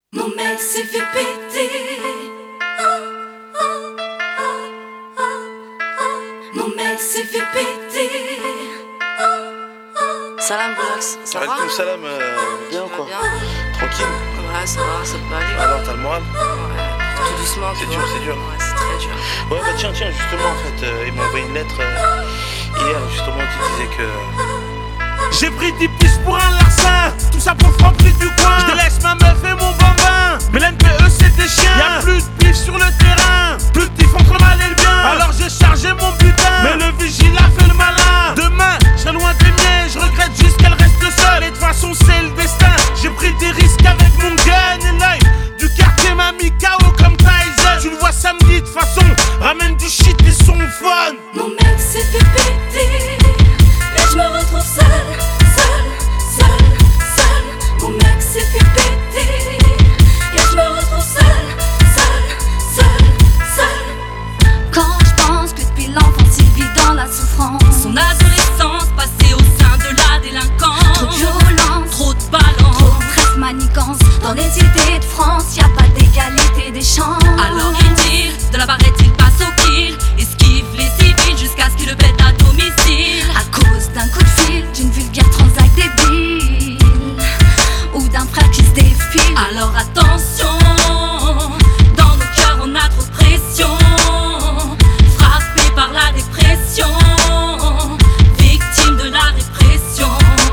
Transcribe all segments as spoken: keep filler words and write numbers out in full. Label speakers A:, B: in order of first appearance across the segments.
A: Mon mec s'est fait péter. Oh, oh, oh, oh, oh. Mon mec s'est fait péter. Oh, oh.
B: Salam Boulax, ça va?
C: Alaikum salam, euh, bien ou quoi?
B: Bien.
C: Tranquille?
B: Ouais, ça va, ça peut aller.
C: Alors t'as le moral?
B: Ouais, tout doucement.
C: C'est
B: tu
C: dur,
B: vois.
C: c'est dur.
B: Ouais, c'est très dur.
C: Ouais bah tiens, tiens, justement en fait, euh, il m'a envoyé une lettre euh, hier justement qui disait que...
D: J'ai pris dix pistes pour un larcin, tout ça pour le franc-prix du coin. Je laisse ma meuf et mon bambin, mais l'N P E c'est des chiens. Y'a plus de bif sur le terrain, plus de bif entre le mal et le bien. Alors j'ai chargé mon butin, mais le vigile a fait le malin. Demain, je serai loin des miens, je regrette juste qu'elle reste seule. Et de toute façon c'est le destin, j'ai pris des risques avec mon gun. Et l'œil du quartier m'a mis K O comme Tyson. Tu le vois samedi, de toute façon, ramène du shit et son fun.
A: Mon mec s'est fait péter. Et je me retrouve seule, seule, seule, seule. Mon mec s'est fait péter. Et je me retrouve seule, seule, seule, seule.
E: Quand je pense que depuis l'enfance il vit dans la souffrance,
A: Son adolescence passée au sein de la délinquance.
E: trop de violence,
A: Trop de balance.
E: trop de tresse manigance. Dans les idées de France, y a pas d'égalité des chances.
A: Alors il tire, de la barrette il passe au kill. Esquive les civils jusqu'à ce qu'il le pète à domicile.
E: À cause d'un coup de fil, d'une vulgaire transac débile, ou d'un frère qui se défile.
A: Alors attention, dans nos cœurs on a trop de pression. Frappé par la dépression, victime de la répression.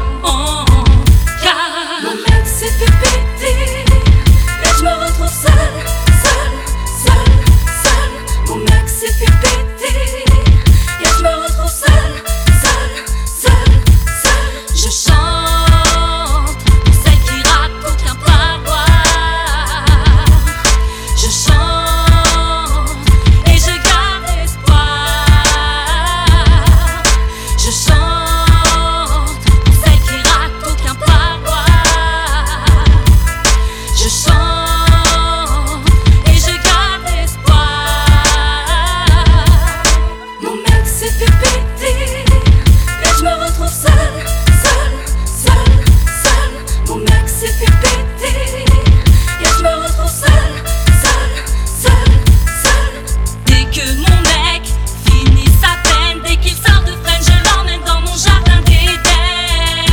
A: Car mon mec s'est fait péter. Et je me retrouve seule, seule, seule, seule. Mon mec s'est fait péter. Et je me retrouve seule, seule, seule, seule. Je chante pour celle qui rate aucun parloir. Je chante et je garde espoir. Je chante pour celle qui rate aucun parloir. Je chante et je garde espoir. Mon mec s'est fait péter. Et je me retrouve seule, seule, seule, seule. Mon mec s'est fait péter. Et je me retrouve seule, seule, seule, seule. Dès que mon mec finit sa peine, dès qu'il sort de freine, je l'emmène dans mon jardin d'Éden.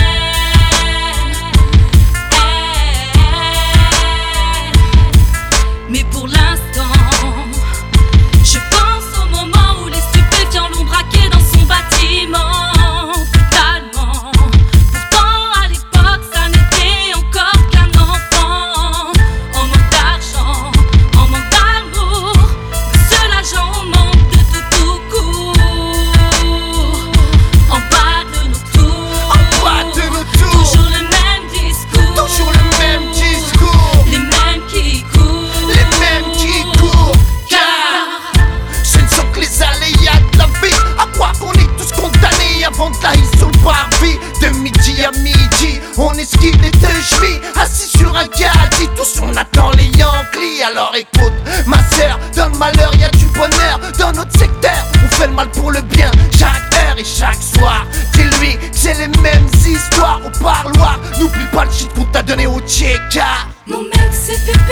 A: Mais pour l'instant, je pense au moment où les stupéfiants l'ont braqué dans son bâtiment. Brutalement. Pourtant à l'époque ça n'était encore qu'un enfant. En manque d'argent, en manque d'amour, le seul agent au manque de tout tout court. En bas de nos tours,
F: En bas de nos tours,
A: toujours le même discours.
F: toujours le même discours,
A: Les mêmes qui courent,
F: les mêmes qui courent.
A: car
F: Ce ne sont que les aléas de la vie. À croire qu'on est tous condamnés avant de la sur le parvis. De midi à midi, on esquive les deux chevilles. Assis sur un caddie, tous on attend les Yankees. Alors écoute, ma sœur, dans le malheur y a du bonheur. Dans notre secteur, on fait le mal pour le bien. Chaque heure et chaque soir, dis-lui que c'est les mêmes histoires au parloir. N'oublie pas le shit qu'on t'a donné au Tcheka.
A: mon mec s'est fait